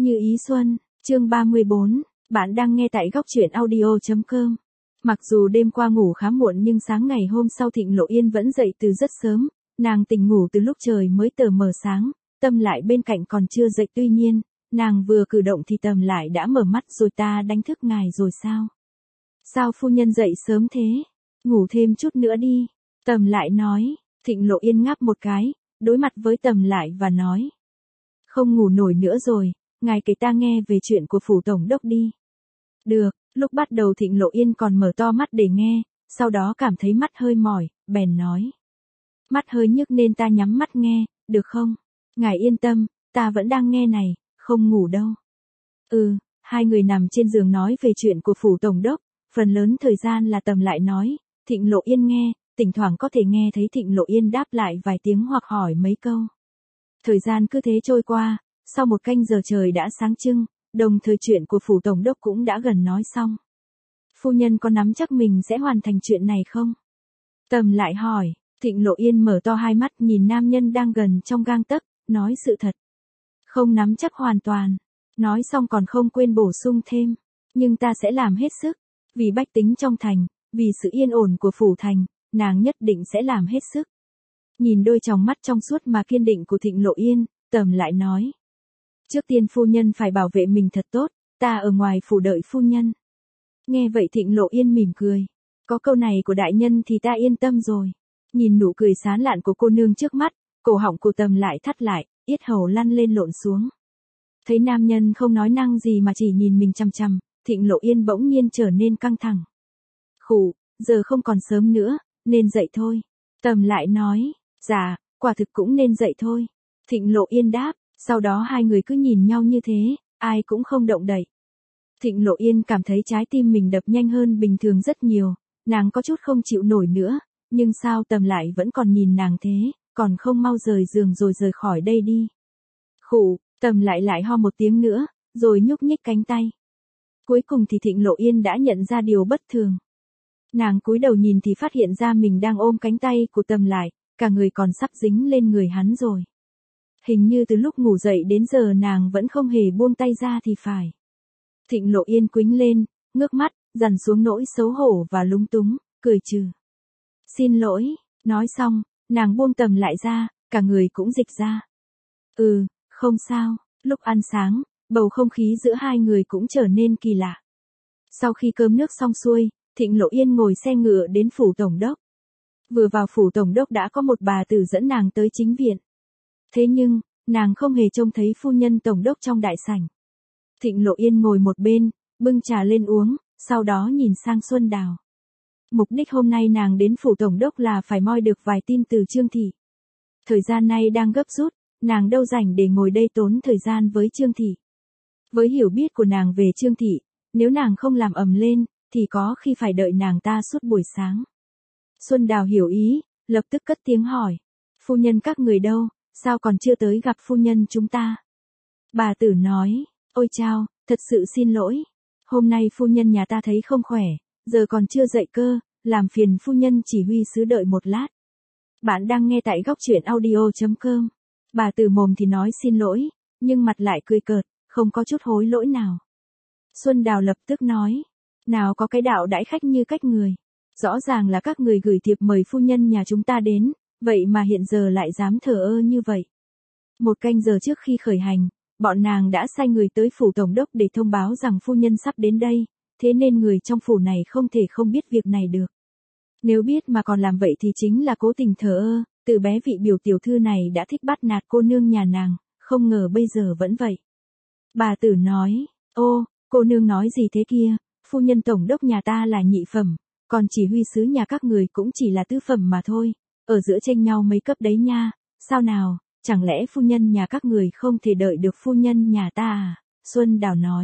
Như ý xuân, chương 34, bạn đang nghe tại góc truyện audio.com. Mặc dù đêm qua ngủ khá muộn nhưng sáng ngày hôm sau Thịnh Lộ Yên vẫn dậy từ rất sớm, nàng tỉnh ngủ từ lúc trời mới tờ mờ sáng, Tâm lại bên cạnh còn chưa dậy, tuy nhiên, nàng vừa cử động thì Tâm lại đã mở mắt. Rồi ta đánh thức ngài rồi sao? Sao phu nhân dậy sớm thế? Ngủ thêm chút nữa đi. Tâm lại nói. Thịnh Lộ Yên ngáp một cái, đối mặt với Tâm lại và nói. Không ngủ nổi nữa rồi, ngài kể ta nghe về chuyện của phủ tổng đốc đi. Được, lúc bắt đầu Thịnh Lộ Yên còn mở to mắt để nghe, sau đó cảm thấy mắt hơi mỏi, bèn nói. Mắt hơi nhức nên ta nhắm mắt nghe, được không? Ngài yên tâm, ta vẫn đang nghe này, không ngủ đâu. Hai người nằm trên giường nói về chuyện của phủ tổng đốc, phần lớn thời gian là Tâm lại nói, Thịnh Lộ Yên nghe, thỉnh thoảng có thể nghe thấy Thịnh Lộ Yên đáp lại vài tiếng hoặc hỏi mấy câu. Thời gian cứ thế trôi qua, sau một canh giờ trời đã sáng trưng, đồng thời chuyện của phủ tổng đốc cũng đã gần nói xong. Phu nhân có nắm chắc mình sẽ hoàn thành chuyện này không? Tâm lại hỏi. Thịnh Lộ Yên mở to hai mắt nhìn nam nhân đang gần trong gang tấc, nói sự thật. Không nắm chắc hoàn toàn. Nói xong còn không quên bổ sung thêm. Nhưng ta sẽ làm hết sức. Vì bách tính trong thành, vì sự yên ổn của phủ thành, nàng nhất định sẽ làm hết sức. Nhìn đôi tròng mắt trong suốt mà kiên định của Thịnh Lộ Yên, Tâm lại nói. Trước tiên phu nhân phải bảo vệ mình thật tốt, ta ở ngoài phủ đợi phu nhân. Nghe vậy Thịnh Lộ Yên mỉm cười. Có câu này của đại nhân thì ta yên tâm rồi. Nhìn nụ cười sán lạn của cô nương trước mắt, cổ họng của Tâm lại thắt lại, yết hầu lăn lên lộn xuống. Thấy nam nhân không nói năng gì mà chỉ nhìn mình chằm chằm, Thịnh Lộ Yên bỗng nhiên trở nên căng thẳng. Khụ, giờ không còn sớm nữa, nên dậy thôi. Tâm lại nói, dạ, quả thực cũng nên dậy thôi. Thịnh Lộ Yên đáp, sau đó hai người cứ nhìn nhau như thế, ai cũng không động đậy. Thịnh Lộ Yên cảm thấy trái tim mình đập nhanh hơn bình thường rất nhiều, nàng có chút không chịu nổi nữa, nhưng sao Tâm lại vẫn còn nhìn nàng thế, còn không mau rời giường rồi rời khỏi đây đi. Khụ, Tâm lại ho một tiếng nữa, rồi nhúc nhích cánh tay. Cuối cùng thì Thịnh Lộ Yên đã nhận ra điều bất thường. Nàng cúi đầu nhìn thì phát hiện ra mình đang ôm cánh tay của Tâm lại, cả người còn sắp dính lên người hắn rồi. Hình như từ lúc ngủ dậy đến giờ nàng vẫn không hề buông tay ra thì phải. Thịnh Lộ Yên quĩnh lên, ngước mắt, dằn xuống nỗi xấu hổ và lúng túng, cười trừ. Xin lỗi, nói xong, nàng buông Tâm lại ra, cả người cũng dịch ra. Không sao. Lúc ăn sáng, bầu không khí giữa hai người cũng trở nên kỳ lạ. Sau khi cơm nước xong xuôi, Thịnh Lộ Yên ngồi xe ngựa đến phủ tổng đốc. Vừa vào phủ tổng đốc đã có một bà tử dẫn nàng tới chính viện. Thế nhưng, nàng không hề trông thấy phu nhân tổng đốc trong đại sảnh. Thịnh Lộ Yên ngồi một bên, bưng trà lên uống, sau đó nhìn sang Xuân Đào. Mục đích hôm nay nàng đến phủ tổng đốc là phải moi được vài tin từ Trương Thị. Thời gian nay đang gấp rút, nàng đâu rảnh để ngồi đây tốn thời gian với Trương Thị. Với hiểu biết của nàng về Trương Thị, nếu nàng không làm ầm lên, thì có khi phải đợi nàng ta suốt buổi sáng. Xuân Đào hiểu ý, lập tức cất tiếng hỏi. Phu nhân các người đâu, sao còn chưa tới gặp phu nhân chúng ta? Bà tử nói, ôi chao, thật sự xin lỗi. Hôm nay phu nhân nhà ta thấy không khỏe, giờ còn chưa dậy cơ, làm phiền phu nhân chỉ huy sứ đợi một lát. Bạn đang nghe tại góc truyện audio.com. Bà tử mồm thì nói xin lỗi, nhưng mặt lại cười cợt, không có chút hối lỗi nào. Xuân Đào lập tức nói, nào có cái đạo đãi khách như cách người. Rõ ràng là các người gửi thiệp mời phu nhân nhà chúng ta đến, vậy mà hiện giờ lại dám thờ ơ như vậy. Một canh giờ trước khi khởi hành, bọn nàng đã sai người tới phủ tổng đốc để thông báo rằng phu nhân sắp đến đây, thế nên người trong phủ này không thể không biết việc này được. Nếu biết mà còn làm vậy thì chính là cố tình thờ ơ, từ bé vị biểu tiểu thư này đã thích bắt nạt cô nương nhà nàng, không ngờ bây giờ vẫn vậy. Bà tử nói, ô, cô nương nói gì thế kia, phu nhân tổng đốc nhà ta là nhị phẩm, còn chỉ huy sứ nhà các người cũng chỉ là tứ phẩm mà thôi, ở giữa chênh nhau mấy cấp đấy nha, sao nào, chẳng lẽ phu nhân nhà các người không thể đợi được phu nhân nhà ta à? Xuân Đào nói,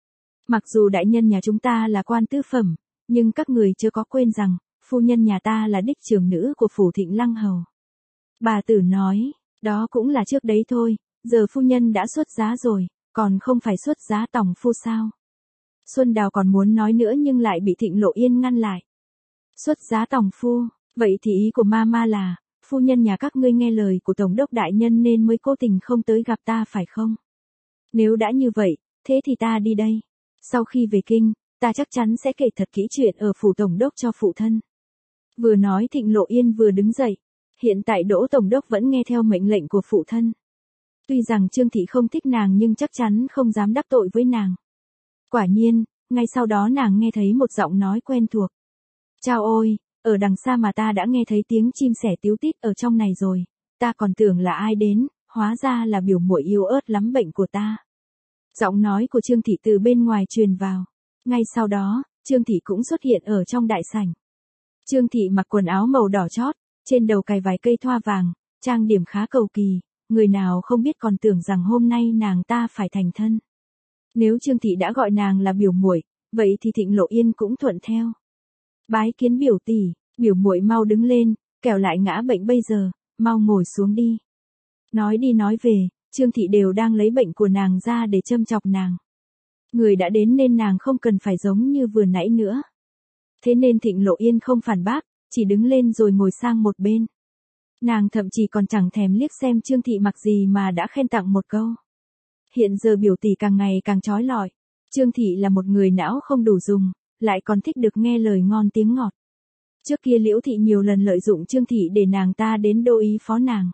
mặc dù đại nhân nhà chúng ta là quan tứ phẩm, nhưng các người chưa có quên rằng, phu nhân nhà ta là đích trưởng nữ của phủ Thịnh Lăng Hầu. Bà tử nói, đó cũng là trước đấy thôi, giờ phu nhân đã xuất giá rồi, còn không phải xuất giá tòng phu sao? Xuân Đào còn muốn nói nữa nhưng lại bị Thịnh Lộ Yên ngăn lại. Xuất giá tòng phu, vậy thì ý của mama là, phu nhân nhà các ngươi nghe lời của tổng đốc đại nhân nên mới cố tình không tới gặp ta phải không? Nếu đã như vậy, thế thì ta đi đây. Sau khi về kinh, ta chắc chắn sẽ kể thật kỹ chuyện ở phủ tổng đốc cho phụ thân. Vừa nói Thịnh Lộ Yên vừa đứng dậy. Hiện tại Đỗ tổng đốc vẫn nghe theo mệnh lệnh của phụ thân. Tuy rằng Trương Thị không thích nàng nhưng chắc chắn không dám đắc tội với nàng. Quả nhiên, ngay sau đó nàng nghe thấy một giọng nói quen thuộc. Chao ôi, ở đằng xa mà ta đã nghe thấy tiếng chim sẻ tíu tít ở trong này rồi, ta còn tưởng là ai đến, hóa ra là biểu muội yếu ớt lắm bệnh của ta. Giọng nói của Trương Thị từ bên ngoài truyền vào. Ngay sau đó, Trương Thị cũng xuất hiện ở trong đại sảnh. Trương Thị mặc quần áo màu đỏ chót, trên đầu cài vài cây thoa vàng, trang điểm khá cầu kỳ, người nào không biết còn tưởng rằng hôm nay nàng ta phải thành thân. Nếu Trương Thị đã gọi nàng là biểu muội, vậy thì Thịnh Lộ Yên cũng thuận theo. Bái kiến biểu tỷ, biểu muội mau đứng lên, kẻo lại ngã bệnh bây giờ, mau ngồi xuống đi. Nói đi nói về, Trương Thị đều đang lấy bệnh của nàng ra để châm chọc nàng. Người đã đến nên nàng không cần phải giống như vừa nãy nữa. Thế nên Thịnh Lộ Yên không phản bác, chỉ đứng lên rồi ngồi sang một bên. Nàng thậm chí còn chẳng thèm liếc xem Trương Thị mặc gì mà đã khen tặng một câu. Hiện giờ biểu tỷ càng ngày càng trói lọi. Trương Thị là một người não không đủ dùng, lại còn thích được nghe lời ngon tiếng ngọt. Trước kia Liễu Thị nhiều lần lợi dụng Trương Thị để nàng ta đến đô ý phó nàng.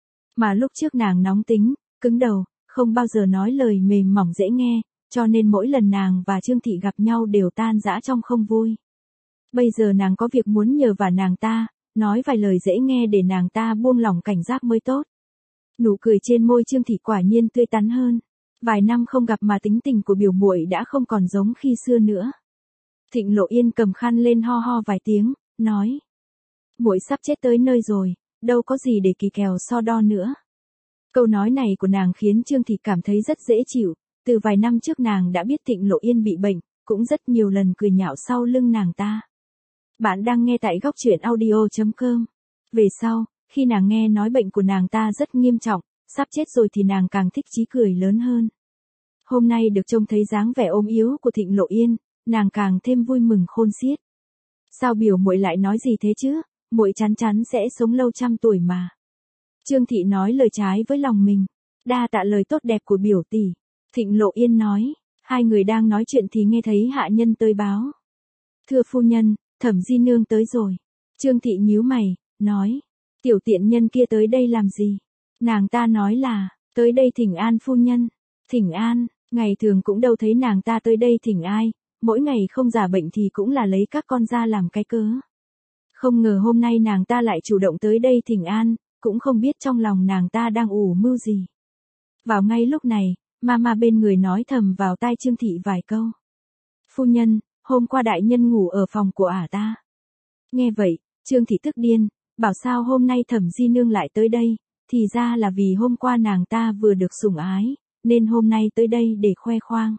Mà lúc trước nàng nóng tính, cứng đầu, không bao giờ nói lời mềm mỏng dễ nghe, cho nên mỗi lần nàng và Trương Thị gặp nhau đều tan rã trong không vui. Bây giờ nàng có việc muốn nhờ vả nàng ta, nói vài lời dễ nghe để nàng ta buông lỏng cảnh giác mới tốt. Nụ cười trên môi Trương Thị quả nhiên tươi tắn hơn. Vài năm không gặp mà tính tình của biểu muội đã không còn giống khi xưa nữa. Thịnh Lộ Yên cầm khăn lên ho ho vài tiếng, nói. Muội sắp chết tới nơi rồi, đâu có gì để kỳ kèo so đo nữa. Câu nói này của nàng khiến Trương Thị cảm thấy rất dễ chịu, từ vài năm trước nàng đã biết Thịnh Lộ Yên bị bệnh, cũng rất nhiều lần cười nhạo sau lưng nàng ta. Bạn đang nghe tại góc truyện audio.com. Về sau, khi nàng nghe nói bệnh của nàng ta rất nghiêm trọng, sắp chết rồi thì nàng càng thích chí cười lớn hơn. Hôm nay được trông thấy dáng vẻ ốm yếu của Thịnh Lộ Yên, nàng càng thêm vui mừng khôn xiết. Sao biểu muội lại nói gì thế chứ, muội chắn chắn sẽ sống lâu trăm tuổi mà. Trương Thị nói lời trái với lòng mình. Đa tạ lời tốt đẹp của biểu tỷ. Thịnh Lộ Yên nói. Hai người đang nói chuyện thì nghe thấy hạ nhân tới báo. Thưa phu nhân, Thẩm Di Nương tới rồi. Trương Thị nhíu mày, nói. Tiểu tiện nhân kia tới đây làm gì? Nàng ta nói là, tới đây thỉnh an phu nhân. Thỉnh an, ngày thường cũng đâu thấy nàng ta tới đây thỉnh ai, mỗi ngày không giả bệnh thì cũng là lấy các con ra làm cái cớ. Không ngờ hôm nay nàng ta lại chủ động tới đây thỉnh an, cũng không biết trong lòng nàng ta đang ủ mưu gì. Vào ngay lúc này, mama bên người nói thầm vào tai Trương Thị vài câu. Phu nhân, hôm qua đại nhân ngủ ở phòng của ả ta. Nghe vậy, Trương Thị tức điên, bảo sao hôm nay Thẩm Di Nương lại tới đây, thì ra là vì hôm qua nàng ta vừa được sủng ái, nên hôm nay tới đây để khoe khoang.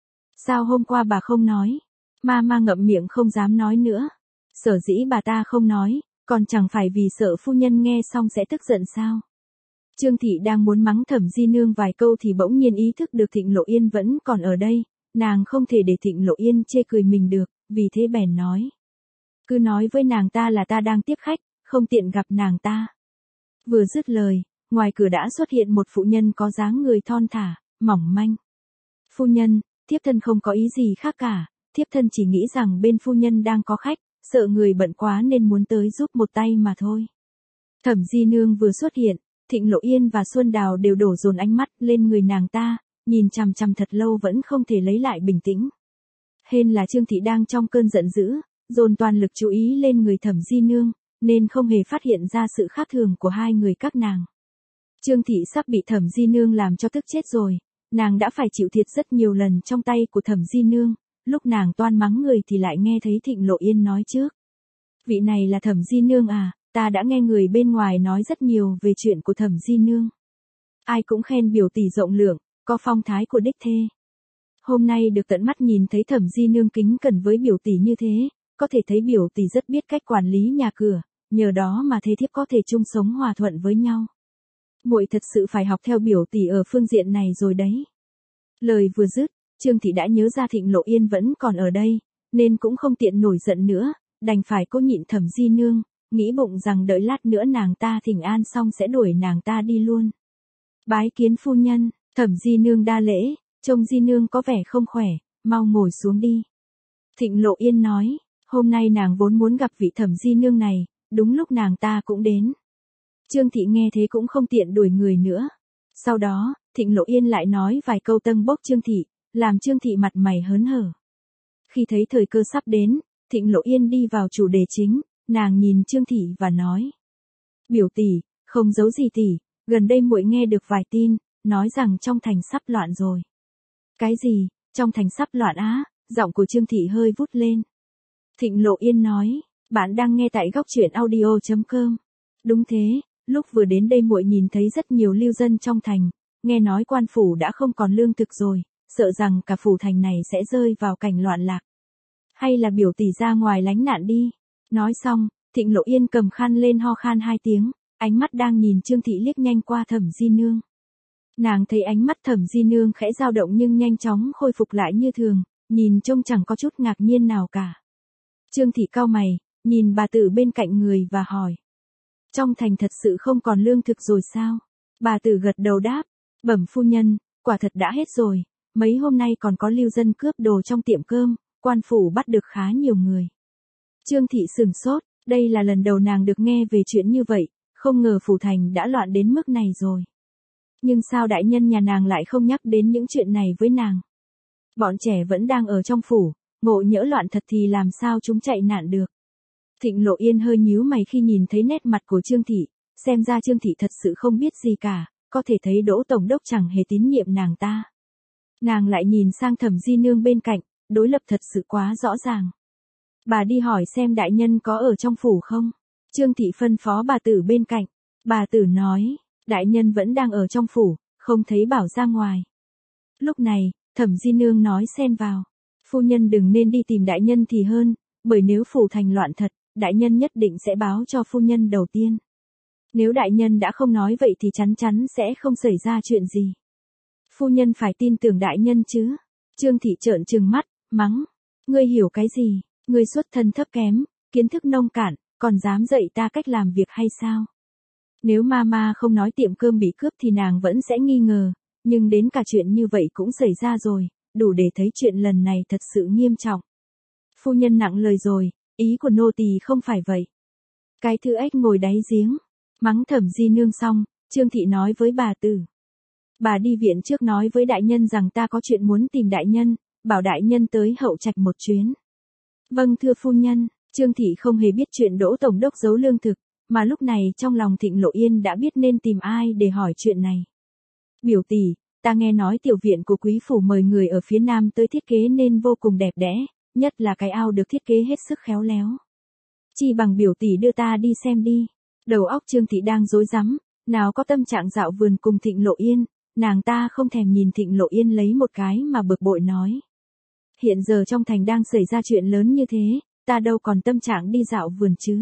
Sao hôm qua bà không nói? Mama ngậm miệng không dám nói nữa. Sở dĩ bà ta không nói, còn chẳng phải vì sợ phu nhân nghe xong sẽ tức giận sao? Trương Thị đang muốn mắng Thẩm Di Nương vài câu thì bỗng nhiên ý thức được Thịnh Lộ Yên vẫn còn ở đây, nàng không thể để Thịnh Lộ Yên chê cười mình được, vì thế bèn nói. Cứ nói với nàng ta là ta đang tiếp khách, không tiện gặp nàng ta. Vừa dứt lời, ngoài cửa đã xuất hiện một phụ nhân có dáng người thon thả, mỏng manh. Phu nhân, thiếp thân không có ý gì khác cả, thiếp thân chỉ nghĩ rằng bên phu nhân đang có khách, sợ người bận quá nên muốn tới giúp một tay mà thôi. Thẩm Di Nương vừa xuất hiện, Thịnh Lộ Yên và Xuân Đào đều đổ dồn ánh mắt lên người nàng ta, nhìn chằm chằm thật lâu vẫn không thể lấy lại bình tĩnh. Hên là Trương Thị đang trong cơn giận dữ, dồn toàn lực chú ý lên người Thẩm Di Nương, nên không hề phát hiện ra sự khác thường của hai người các nàng. Trương Thị sắp bị Thẩm Di Nương làm cho tức chết rồi, nàng đã phải chịu thiệt rất nhiều lần trong tay của Thẩm Di Nương, lúc nàng toan mắng người thì lại nghe thấy Thịnh Lộ Yên nói trước. Vị này là Thẩm Di Nương à, ta đã nghe người bên ngoài nói rất nhiều về chuyện của Thẩm Di Nương. Ai cũng khen biểu tỷ rộng lượng, có phong thái của đích thê. Hôm nay được tận mắt nhìn thấy Thẩm Di Nương kính cẩn với biểu tỷ như thế, có thể thấy biểu tỷ rất biết cách quản lý nhà cửa, nhờ đó mà thê thiếp có thể chung sống hòa thuận với nhau. Muội thật sự phải học theo biểu tỷ ở phương diện này rồi đấy. Lời vừa dứt, Trương Thị đã nhớ ra Thịnh Lộ Yên vẫn còn ở đây, nên cũng không tiện nổi giận nữa, đành phải cố nhịn Thẩm Di Nương, nghĩ bụng rằng đợi lát nữa nàng ta thỉnh an xong sẽ đuổi nàng ta đi luôn. Bái kiến phu nhân, Thẩm Di Nương đa lễ, trông Di nương có vẻ không khỏe, mau ngồi xuống đi. Thịnh Lộ Yên nói, hôm nay nàng vốn muốn gặp vị Thẩm Di nương này, đúng lúc nàng ta cũng đến. Trương Thị nghe thế cũng không tiện đuổi người nữa. Sau đó, Thịnh Lộ Yên lại nói vài câu tâng bốc Trương Thị, làm Trương Thị mặt mày hớn hở. Khi thấy thời cơ sắp đến, Thịnh Lộ Yên đi vào chủ đề chính, nàng nhìn Trương Thị và nói. Biểu tỷ, không giấu gì tỷ, gần đây muội nghe được vài tin, nói rằng trong thành sắp loạn rồi. Cái gì, trong thành sắp loạn á? Giọng của Trương Thị hơi vút lên. Thịnh Lộ Yên nói, bạn đang nghe tại góc truyện audio.com. Đúng thế, lúc vừa đến đây muội nhìn thấy rất nhiều lưu dân trong thành, nghe nói quan phủ đã không còn lương thực rồi, sợ rằng cả phủ thành này sẽ rơi vào cảnh loạn lạc. Hay là biểu tỷ ra ngoài lánh nạn đi. Nói xong, Thịnh Lộ Yên cầm khăn lên ho khan 2 tiếng, ánh mắt đang nhìn Trương Thị liếc nhanh qua Thẩm Di nương. Nàng thấy ánh mắt Thẩm Di nương khẽ dao động nhưng nhanh chóng khôi phục lại như thường, nhìn trông chẳng có chút ngạc nhiên nào cả. Trương Thị cau mày, nhìn bà tử bên cạnh người và hỏi. Trong thành thật sự không còn lương thực rồi sao? Bà tử gật đầu đáp, bẩm phu nhân, quả thật đã hết rồi, mấy hôm nay còn có lưu dân cướp đồ trong tiệm cơm, quan phủ bắt được khá nhiều người. Trương Thị sửng sốt, đây là lần đầu nàng được nghe về chuyện như vậy, không ngờ phủ thành đã loạn đến mức này rồi. Nhưng sao đại nhân nhà nàng lại không nhắc đến những chuyện này với nàng? Bọn trẻ vẫn đang ở trong phủ, ngộ nhỡ loạn thật thì làm sao chúng chạy nạn được. Thịnh Lộ Yên hơi nhíu mày khi nhìn thấy nét mặt của Trương Thị, xem ra Trương Thị thật sự không biết gì cả, có thể thấy Đỗ Tổng đốc chẳng hề tín nhiệm nàng ta. Nàng lại nhìn sang Thẩm Di nương bên cạnh, đối lập thật sự quá rõ ràng. Bà đi hỏi xem đại nhân có ở trong phủ không? Trương Thị phân phó bà tử bên cạnh. Bà tử nói, đại nhân vẫn đang ở trong phủ, không thấy bảo ra ngoài. Lúc này, Thẩm Di nương nói xen vào. Phu nhân đừng nên đi tìm đại nhân thì hơn, bởi nếu phủ thành loạn thật, đại nhân nhất định sẽ báo cho phu nhân đầu tiên. Nếu đại nhân đã không nói vậy thì chắn chắn sẽ không xảy ra chuyện gì. Phu nhân phải tin tưởng đại nhân chứ. Trương Thị trợn trừng mắt, mắng. Ngươi hiểu cái gì? Ngươi xuất thân thấp kém, kiến thức nông cạn, còn dám dạy ta cách làm việc hay sao? Nếu mama không nói tiệm cơm bị cướp thì nàng vẫn sẽ nghi ngờ, nhưng đến cả chuyện như vậy cũng xảy ra rồi, đủ để thấy chuyện lần này thật sự nghiêm trọng. Phu nhân nặng lời rồi, ý của nô tỳ không phải vậy. Cái thứ ếch ngồi đáy giếng, mắng Thẩm Di nương xong, Trương Thị nói với bà tử. Bà đi viện trước nói với đại nhân rằng ta có chuyện muốn tìm đại nhân, bảo đại nhân tới Hậu Trạch một chuyến. Vâng thưa phu nhân, Trương Thị không hề biết chuyện Đỗ Tổng đốc giấu lương thực, mà lúc này trong lòng Thịnh Lộ Yên đã biết nên tìm ai để hỏi chuyện này. Biểu tỷ, ta nghe nói tiểu viện của quý phủ mời người ở phía nam tới thiết kế nên vô cùng đẹp đẽ, nhất là cái ao được thiết kế hết sức khéo léo. Chi bằng biểu tỷ đưa ta đi xem đi. Đầu óc Trương Thị đang rối rắm, nào có tâm trạng dạo vườn cùng Thịnh Lộ Yên, nàng ta không thèm nhìn Thịnh Lộ Yên lấy một cái mà bực bội nói. Hiện giờ trong thành đang xảy ra chuyện lớn như thế, ta đâu còn tâm trạng đi dạo vườn chứ.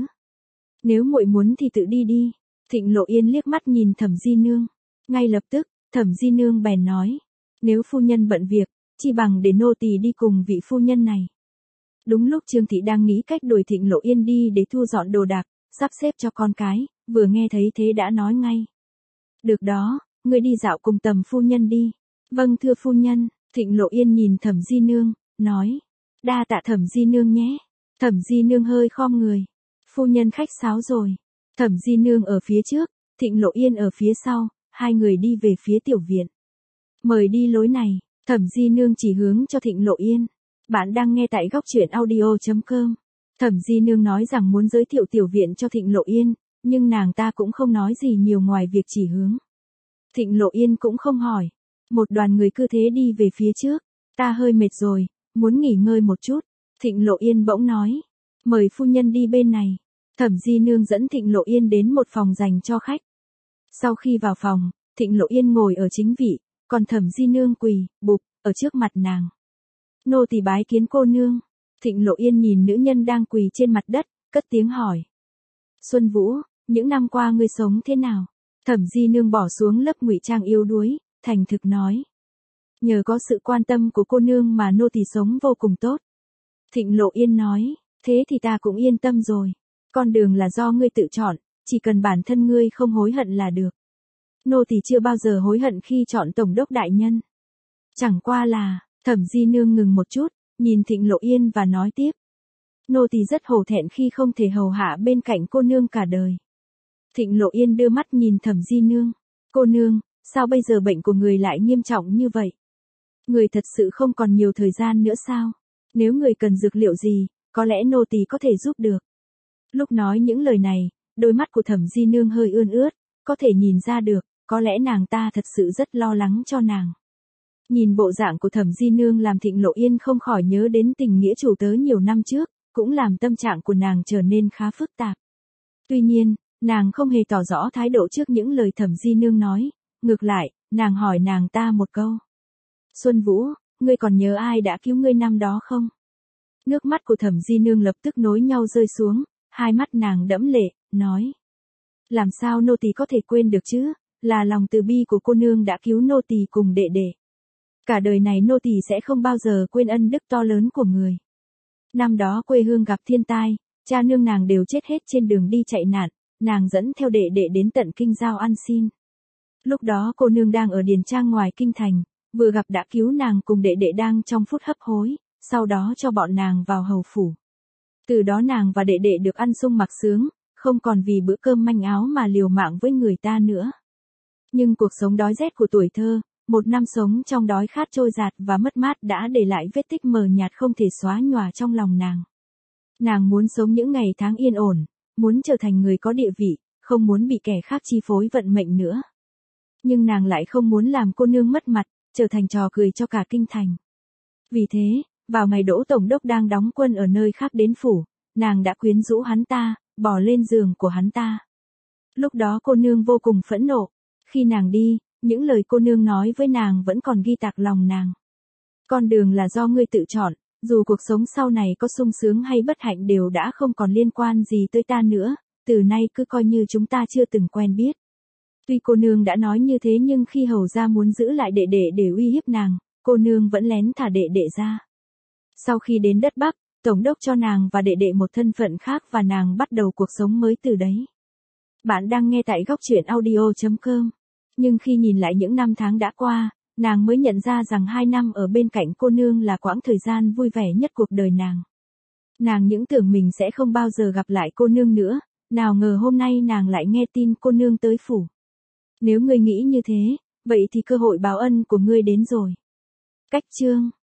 Nếu muội muốn thì tự đi đi. Thịnh Lộ Yên liếc mắt nhìn Thẩm Di nương. Ngay lập tức, Thẩm Di nương bèn nói. Nếu phu nhân bận việc, chi bằng để nô tỳ đi cùng vị phu nhân này. Đúng lúc Trương Thị đang nghĩ cách đuổi Thịnh Lộ Yên đi để thu dọn đồ đạc, sắp xếp cho con cái, vừa nghe thấy thế đã nói ngay. Được đó, ngươi đi dạo cùng Tầm phu nhân đi. Vâng thưa phu nhân. Thịnh Lộ Yên nhìn Thẩm Di nương, nói. Đa tạ Thẩm Di nương nhé. Thẩm Di nương hơi khom người. Phu nhân khách sáo rồi. Thẩm Di nương ở phía trước, Thịnh Lộ Yên ở phía sau, hai người đi về phía tiểu viện. Mời đi lối này. Thẩm Di nương chỉ hướng cho Thịnh Lộ Yên. Bạn đang nghe tại góc truyện audio.com. Thẩm Di nương nói rằng muốn giới thiệu tiểu viện cho Thịnh Lộ Yên, nhưng nàng ta cũng không nói gì nhiều ngoài việc chỉ hướng. Thịnh Lộ Yên cũng không hỏi. Một đoàn người cứ thế đi về phía trước. Ta hơi mệt rồi, muốn nghỉ ngơi một chút. Thịnh Lộ Yên bỗng nói. Mời phu nhân đi bên này. Thẩm Di nương dẫn Thịnh Lộ Yên đến một phòng dành cho khách. Sau khi vào phòng, Thịnh Lộ Yên ngồi ở chính vị, còn Thẩm Di nương quỳ, bụp, ở trước mặt nàng. Nô tỳ bái kiến cô nương. Thịnh Lộ Yên nhìn nữ nhân đang quỳ trên mặt đất, cất tiếng hỏi. Xuân Vũ, những năm qua ngươi sống thế nào? Thẩm Di nương bỏ xuống lớp ngụy trang yếu đuối, thành thực nói. Nhờ có sự quan tâm của cô nương mà nô tỳ sống vô cùng tốt. Thịnh Lộ Yên nói, thế thì ta cũng yên tâm rồi. Con đường là do ngươi tự chọn, chỉ cần bản thân ngươi không hối hận là được. Nô tỳ chưa bao giờ hối hận khi chọn Tổng đốc đại nhân. Chẳng qua là, Thẩm Di Nương ngừng một chút, nhìn Thịnh Lộ Yên và nói tiếp. Nô tỳ rất hổ thẹn khi không thể hầu hạ bên cạnh cô nương cả đời. Thịnh Lộ Yên đưa mắt nhìn Thẩm Di Nương. Cô nương, sao bây giờ bệnh của người lại nghiêm trọng như vậy? Người thật sự không còn nhiều thời gian nữa sao? Nếu người cần dược liệu gì, có lẽ nô tỳ có thể giúp được. Lúc nói những lời này, đôi mắt của Thẩm Di Nương hơi ươn ướt, có thể nhìn ra được, có lẽ nàng ta thật sự rất lo lắng cho nàng. Nhìn bộ dạng của Thẩm Di Nương làm Thịnh Lộ Yên không khỏi nhớ đến tình nghĩa chủ tớ nhiều năm trước, cũng làm tâm trạng của nàng trở nên khá phức tạp. Tuy nhiên, nàng không hề tỏ rõ thái độ trước những lời Thẩm Di Nương nói, ngược lại, nàng hỏi nàng ta một câu. Xuân Vũ, ngươi còn nhớ ai đã cứu ngươi năm đó không? Nước mắt của Thẩm Di Nương lập tức nối nhau rơi xuống, hai mắt nàng đẫm lệ, nói. Làm sao nô tỳ có thể quên được chứ, là lòng từ bi của cô nương đã cứu nô tỳ cùng đệ đệ. Cả đời này nô tỳ sẽ không bao giờ quên ân đức to lớn của người. Năm đó quê hương gặp thiên tai, cha nương nàng đều chết hết trên đường đi chạy nạn, nàng dẫn theo đệ đệ đến tận kinh giao ăn xin. Lúc đó cô nương đang ở điền trang ngoài kinh thành, vừa gặp đã cứu nàng cùng đệ đệ đang trong phút hấp hối, sau đó cho bọn nàng vào hầu phủ. Từ đó nàng và đệ đệ được ăn sung mặc sướng, không còn vì bữa cơm manh áo mà liều mạng với người ta nữa. Nhưng cuộc sống đói rét của tuổi thơ, một năm sống trong đói khát trôi dạt và mất mát đã để lại vết tích mờ nhạt không thể xóa nhòa trong lòng nàng. Nàng muốn sống những ngày tháng yên ổn, muốn trở thành người có địa vị, không muốn bị kẻ khác chi phối vận mệnh nữa. Nhưng nàng lại không muốn làm cô nương mất mặt, trở thành trò cười cho cả kinh thành. Vì thế, vào ngày Đỗ Tổng đốc đang đóng quân ở nơi khác đến phủ, nàng đã quyến rũ hắn ta, bỏ lên giường của hắn ta. Lúc đó cô nương vô cùng phẫn nộ. Khi nàng đi, những lời cô nương nói với nàng vẫn còn ghi tạc lòng nàng. Con đường là do ngươi tự chọn, dù cuộc sống sau này có sung sướng hay bất hạnh đều đã không còn liên quan gì tới ta nữa, từ nay cứ coi như chúng ta chưa từng quen biết. Tuy cô nương đã nói như thế nhưng khi hầu gia muốn giữ lại đệ đệ để uy hiếp nàng, cô nương vẫn lén thả đệ đệ ra. Sau khi đến đất Bắc, Tổng đốc cho nàng và đệ đệ một thân phận khác và nàng bắt đầu cuộc sống mới từ đấy. Bạn đang nghe tại góc truyện audio.com. Nhưng khi nhìn lại những năm tháng đã qua, nàng mới nhận ra rằng 2 năm ở bên cạnh cô nương là quãng thời gian vui vẻ nhất cuộc đời nàng. Nàng những tưởng mình sẽ không bao giờ gặp lại cô nương nữa, nào ngờ hôm nay nàng lại nghe tin cô nương tới phủ. Nếu ngươi nghĩ như thế, vậy thì cơ hội báo ân của ngươi đến rồi. Cách chương